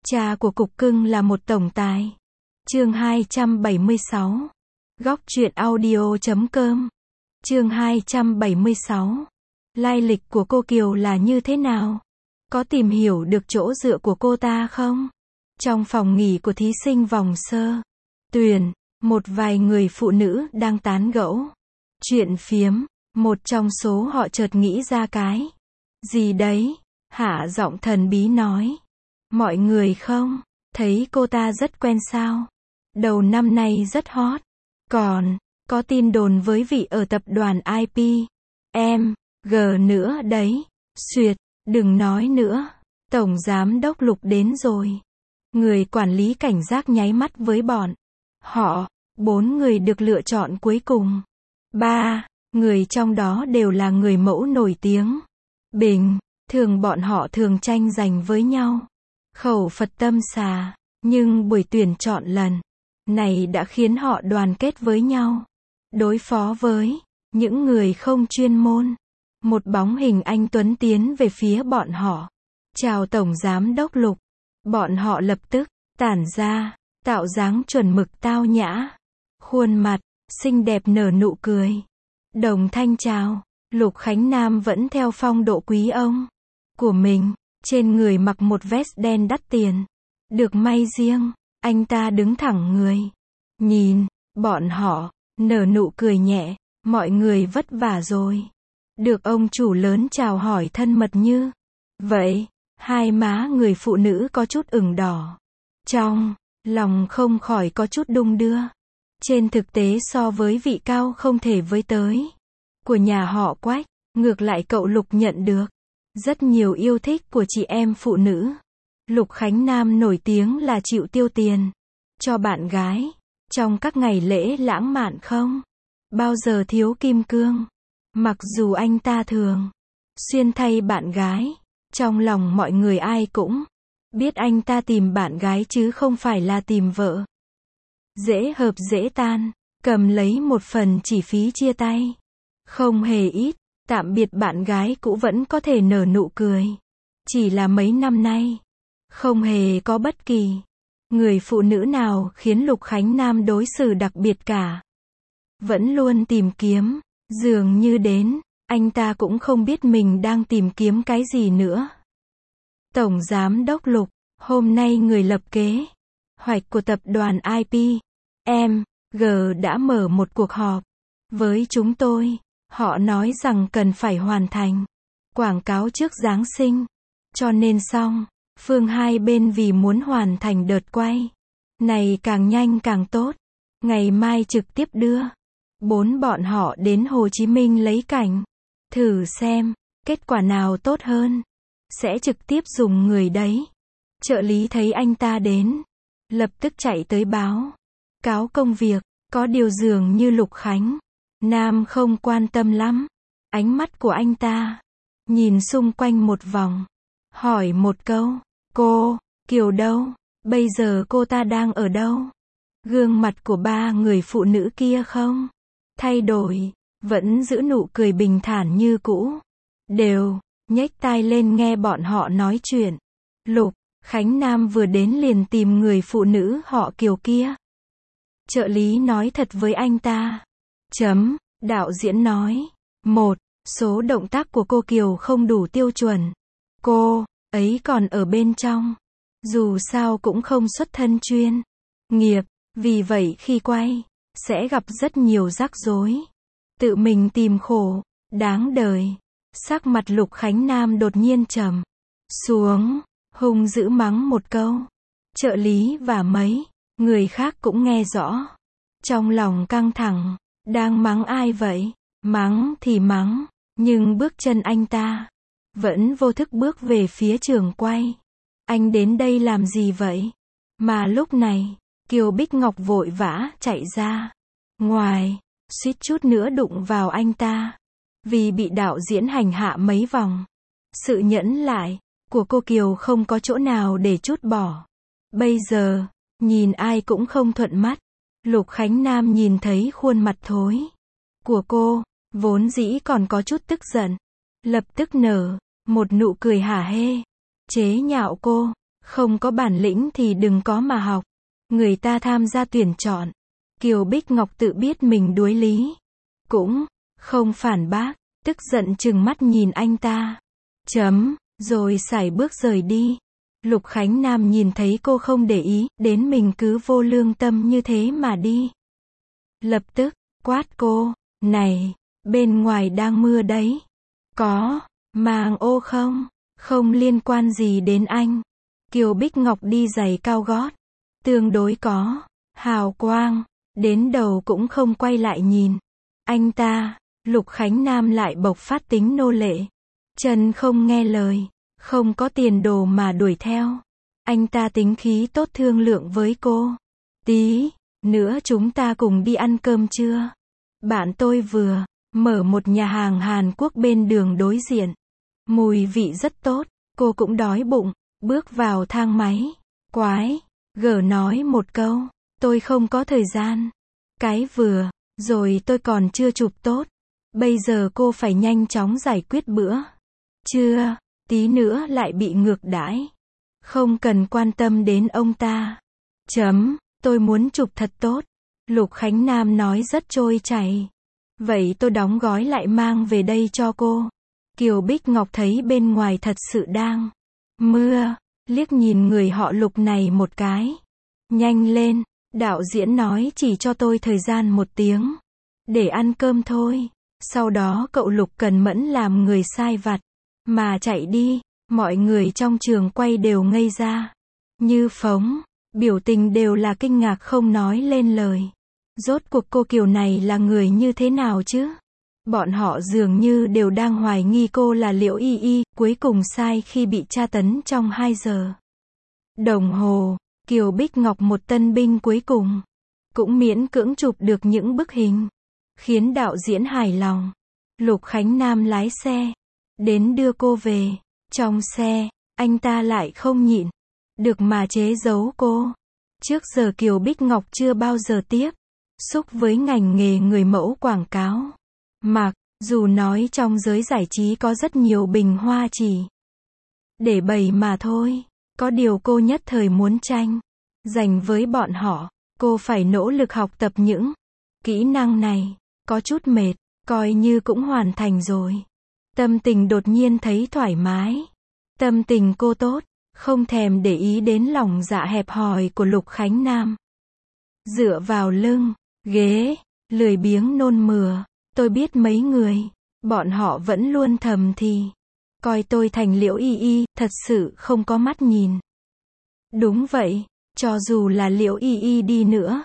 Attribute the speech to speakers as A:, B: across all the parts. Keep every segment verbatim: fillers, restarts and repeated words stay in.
A: Cha của cục cưng là một tổng tài. Chương hai trăm bảy mươi sáu. Góc truyện audio chấm com. Chương hai trăm bảy mươi sáu. Lai lịch của cô Kiều là như thế nào? Có tìm hiểu được chỗ dựa của cô ta không? Trong phòng nghỉ của thí sinh vòng sơ tuyển, một vài người phụ nữ đang tán gẫu, chuyện phiếm, một trong số họ chợt nghĩ ra cái gì đấy, hạ giọng thần bí nói. Mọi người không thấy cô ta rất quen sao? Đầu năm nay rất hot. Còn, có tin đồn với vị ở tập đoàn i pê, em, giê nữa đấy. Xuyệt, đừng nói nữa. Tổng giám đốc Lục đến rồi. Người quản lý cảnh giác nháy mắt với bọn họ. Bốn người được lựa chọn cuối cùng. Ba người trong đó đều là người mẫu nổi tiếng. Bình thường bọn họ thường tranh giành với nhau. Khẩu Phật tâm xà. Nhưng buổi tuyển chọn lần này đã khiến họ đoàn kết với nhau, đối phó với những người không chuyên môn. Một bóng hình anh tuấn tiến về phía bọn họ. Chào Tổng Giám đốc Lục. Bọn họ lập tức tản ra, tạo dáng chuẩn mực tao nhã. Khuôn mặt xinh đẹp nở nụ cười. Đồng thanh chào. Lục Khánh Nam vẫn theo phong độ quý ông của mình. Trên người mặc một vest đen đắt tiền. Được may riêng. Anh ta đứng thẳng người. Nhìn bọn họ, nở nụ cười nhẹ. Mọi người vất vả rồi. Được ông chủ lớn chào hỏi thân mật như vậy. Hai má người phụ nữ có chút ửng đỏ. Trong lòng không khỏi có chút đung đưa. Trên thực tế so với vị cao không thể với tới của nhà họ Quách, ngược lại cậu Lục nhận được rất nhiều yêu thích của chị em phụ nữ. Lục Khánh Nam nổi tiếng là chịu tiêu tiền cho bạn gái. Trong các ngày lễ lãng mạn không bao giờ thiếu kim cương. Mặc dù anh ta thường xuyên thay bạn gái, trong lòng mọi người ai cũng biết anh ta tìm bạn gái chứ không phải là tìm vợ. Dễ hợp dễ tan, cầm lấy một phần chỉ phí chia tay. Không hề ít, tạm biệt bạn gái cũ vẫn có thể nở nụ cười. Chỉ là mấy năm nay, không hề có bất kỳ người phụ nữ nào khiến Lục Khánh Nam đối xử đặc biệt cả. Vẫn luôn tìm kiếm, dường như đến, anh ta cũng không biết mình đang tìm kiếm cái gì nữa. Tổng Giám đốc Lục, hôm nay người lập kế hoạch của tập đoàn i pê, em, giê đã mở một cuộc họp với chúng tôi. Họ nói rằng cần phải hoàn thành quảng cáo trước Giáng sinh. Cho nên xong, phương hai bên vì muốn hoàn thành đợt quay này càng nhanh càng tốt. Ngày mai trực tiếp đưa bốn bọn họ đến Hồ Chí Minh lấy cảnh. Thử xem, kết quả nào tốt hơn. Sẽ trực tiếp dùng người đấy. Trợ lý thấy anh ta đến, lập tức chạy tới báo cáo công việc. Có điều dường như Lục Khánh Nam không quan tâm lắm. Ánh mắt của anh ta nhìn xung quanh một vòng, hỏi một câu. Cô Kiều đâu? Bây giờ cô ta đang ở đâu? Gương mặt của ba người phụ nữ kia không thay đổi, vẫn giữ nụ cười bình thản như cũ. Đều nhếch tai lên nghe bọn họ nói chuyện. Lục Khánh Nam vừa đến liền tìm người phụ nữ họ Kiều kia. Trợ lý nói thật với anh ta. Chấm, đạo diễn nói. Một số động tác của cô Kiều không đủ tiêu chuẩn. Cô ấy còn ở bên trong. Dù sao cũng không xuất thân chuyên nghiệp. Vì vậy khi quay, sẽ gặp rất nhiều rắc rối. Tự mình tìm khổ, đáng đời. Sắc mặt Lục Khánh Nam đột nhiên trầm xuống, hung dữ mắng một câu. Trợ lý và mấy người khác cũng nghe rõ. Trong lòng căng thẳng, đang mắng ai vậy? Mắng thì mắng, nhưng bước chân anh ta vẫn vô thức bước về phía trường quay. Anh đến đây làm gì vậy? Mà lúc này, Kiều Bích Ngọc vội vã chạy ra ngoài, suýt chút nữa đụng vào anh ta. Vì bị đạo diễn hành hạ mấy vòng, sự nhẫn lại của cô Kiều không có chỗ nào để trút bỏ. Bây giờ, nhìn ai cũng không thuận mắt. Lục Khánh Nam nhìn thấy khuôn mặt thối của cô, vốn dĩ còn có chút tức giận. Lập tức nở một nụ cười hả hê, chế nhạo cô. Không có bản lĩnh thì đừng có mà học. Người ta tham gia tuyển chọn. Kiều Bích Ngọc tự biết mình đuối lý. Cũng không phản bác, tức giận trừng mắt nhìn anh ta. Chấm, rồi sải bước rời đi. Lục Khánh Nam nhìn thấy cô không để ý, đến mình cứ vô lương tâm như thế mà đi. Lập tức, quát cô, này, bên ngoài đang mưa đấy. Có, màng ô không? Không liên quan gì đến anh. Kiều Bích Ngọc đi giày cao gót. Tương đối có hào quang. Đến đầu cũng không quay lại nhìn. Anh ta, Lục Khánh Nam lại bộc phát tính nô lệ. Chân không nghe lời. Không có tiền đồ mà đuổi theo. Anh ta tính khí tốt thương lượng với cô. Tí nữa chúng ta cùng đi ăn cơm trưa. Bạn tôi vừa mở một nhà hàng Hàn Quốc bên đường đối diện. Mùi vị rất tốt. Cô cũng đói bụng. Bước vào thang máy. Quái gở nói một câu. Tôi không có thời gian. Cái vừa rồi tôi còn chưa chụp tốt. Bây giờ cô phải nhanh chóng giải quyết bữa chưa, tí nữa lại bị ngược đãi. Không cần quan tâm đến ông ta. Chấm, tôi muốn chụp thật tốt. Lục Khánh Nam nói rất trôi chảy. Vậy tôi đóng gói lại mang về đây cho cô. Kiều Bích Ngọc thấy bên ngoài thật sự đang mưa, liếc nhìn người họ Lục này một cái. Nhanh lên, đạo diễn nói chỉ cho tôi thời gian một tiếng. Để ăn cơm thôi. Sau đó cậu Lục cần mẫn làm người sai vặt. Mà chạy đi, mọi người trong trường quay đều ngây ra. Như phóng, biểu tình đều là kinh ngạc không nói lên lời. Rốt cuộc cô Kiều này là người như thế nào chứ? Bọn họ dường như đều đang hoài nghi cô là Liễu Y Y, cuối cùng sai khi bị tra tấn trong hai giờ đồng hồ. Kiều Bích Ngọc một tân binh cuối cùng, cũng miễn cưỡng chụp được những bức hình, khiến đạo diễn hài lòng. Lục Khánh Nam lái xe đến đưa cô về. Trong xe, anh ta lại không nhịn được mà chế giấu cô. Trước giờ Kiều Bích Ngọc chưa bao giờ tiếp xúc với ngành nghề người mẫu quảng cáo. Mặc dù nói trong giới giải trí có rất nhiều bình hoa chỉ để bày mà thôi. Có điều cô nhất thời muốn tranh giành với bọn họ. Cô phải nỗ lực học tập những kỹ năng này. Có chút mệt, coi như cũng hoàn thành rồi. Tâm tình đột nhiên thấy thoải mái. Tâm tình cô tốt, không thèm để ý đến lòng dạ hẹp hòi của Lục Khánh Nam. Dựa vào lưng ghế, lười biếng nôn mửa. Tôi biết mấy người, bọn họ vẫn luôn thầm thì coi tôi thành Liễu Y Y, thật sự không có mắt nhìn. Đúng vậy, cho dù là Liễu Y Y đi nữa,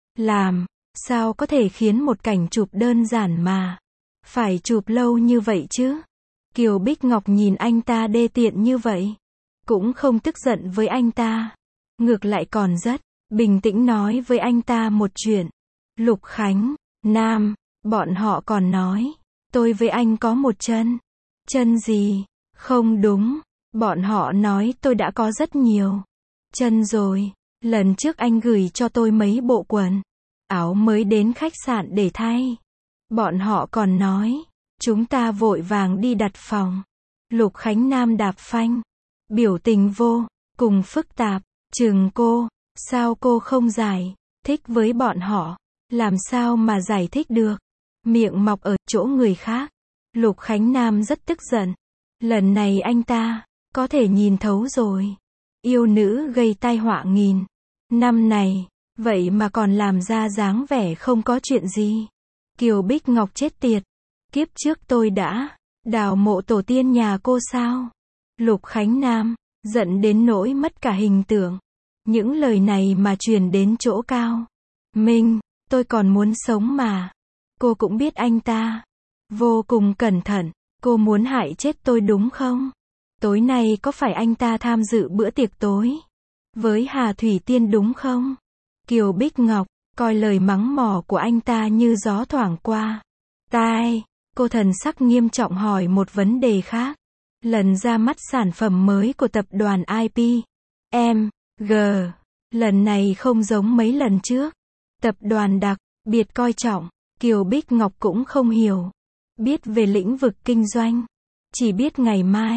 A: làm sao có thể khiến một cảnh chụp đơn giản mà phải chụp lâu như vậy chứ? Kiều Bích Ngọc nhìn anh ta đê tiện như vậy, cũng không tức giận với anh ta. Ngược lại còn rất bình tĩnh nói với anh ta một chuyện. Lục Khánh Nam, bọn họ còn nói, tôi với anh có một chân. Chân gì? Không đúng, bọn họ nói tôi đã có rất nhiều chân rồi. Lần trước anh gửi cho tôi mấy bộ quần áo mới đến khách sạn để thay. Bọn họ còn nói, chúng ta vội vàng đi đặt phòng. Lục Khánh Nam đạp phanh, biểu tình vô cùng phức tạp. Chừng cô, sao cô không giải thích với bọn họ? Làm sao mà giải thích được? Miệng mọc ở chỗ người khác. Lục Khánh Nam rất tức giận. Lần này anh ta có thể nhìn thấu rồi. Yêu nữ gây tai họa nghìn năm này, vậy mà còn làm ra dáng vẻ không có chuyện gì. Kiều Bích Ngọc chết tiệt. Kiếp trước tôi đã đào mộ tổ tiên nhà cô sao? Lục Khánh Nam giận đến nỗi mất cả hình tượng. Những lời này mà truyền đến chỗ cao Minh, tôi còn muốn sống mà. Cô cũng biết anh ta vô cùng cẩn thận. Cô muốn hại chết tôi đúng không? Tối nay có phải anh ta tham dự bữa tiệc tối với Hà Thủy Tiên đúng không? Kiều Bích Ngọc coi lời mắng mỏ của anh ta như gió thoảng qua tai. Cô thần sắc nghiêm trọng hỏi một vấn đề khác. Lần ra mắt sản phẩm mới của tập đoàn i pê em giê, lần này không giống mấy lần trước. Tập đoàn đặc biệt coi trọng. Kiều Bích Ngọc cũng không hiểu biết về lĩnh vực kinh doanh. Chỉ biết ngày mai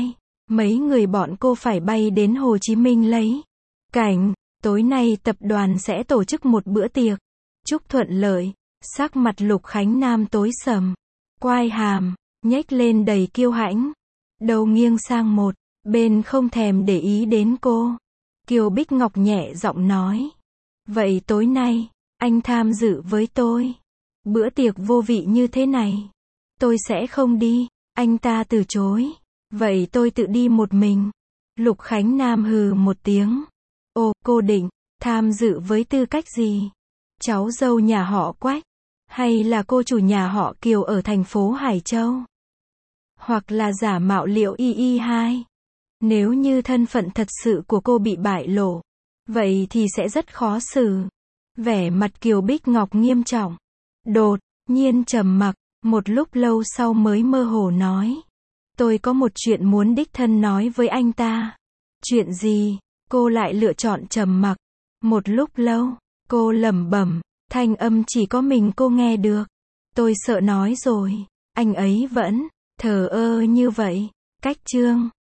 A: Mấy người bọn cô phải bay đến Hồ Chí Minh lấy cảnh. Tối nay tập đoàn sẽ tổ chức một bữa tiệc. Chúc thuận lợi. Sắc mặt Lục Khánh Nam tối sầm. Quai hàm, nhếch lên đầy kiêu hãnh. Đầu nghiêng sang một bên không thèm để ý đến cô. Kiều Bích Ngọc nhẹ giọng nói. Vậy tối nay, anh tham dự với tôi. Bữa tiệc vô vị như thế này. Tôi sẽ không đi. Anh ta từ chối. Vậy tôi tự đi một mình. Lục Khánh Nam hừ một tiếng. Ồ, cô định tham dự với tư cách gì? Cháu dâu nhà họ Quách? Hay là cô chủ nhà họ Kiều ở thành phố Hải Châu? Hoặc là giả mạo Liệu Y Y hai? Nếu như thân phận thật sự của cô bị bại lộ, vậy thì sẽ rất khó xử. Vẻ mặt Kiều Bích Ngọc nghiêm trọng. Đột nhiên trầm mặc, một lúc lâu sau mới mơ hồ nói. Tôi có một chuyện muốn đích thân nói với anh ta. Chuyện gì? Cô lại lựa chọn trầm mặc. Một lúc lâu, cô lẩm bẩm, thanh âm chỉ có mình cô nghe được. Tôi sợ nói rồi. Anh ấy vẫn thờ ơ như vậy. Cách chương